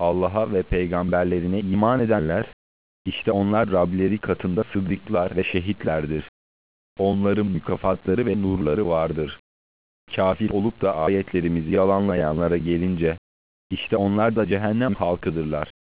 Allah'a ve peygamberlerine iman edenler, işte onlar Rableri katında sıddıklar ve şehitlerdir. Onların mükafatları ve nurları vardır. Kafir olup da ayetlerimizi yalanlayanlara gelince, işte onlar da cehennem halkıdırlar.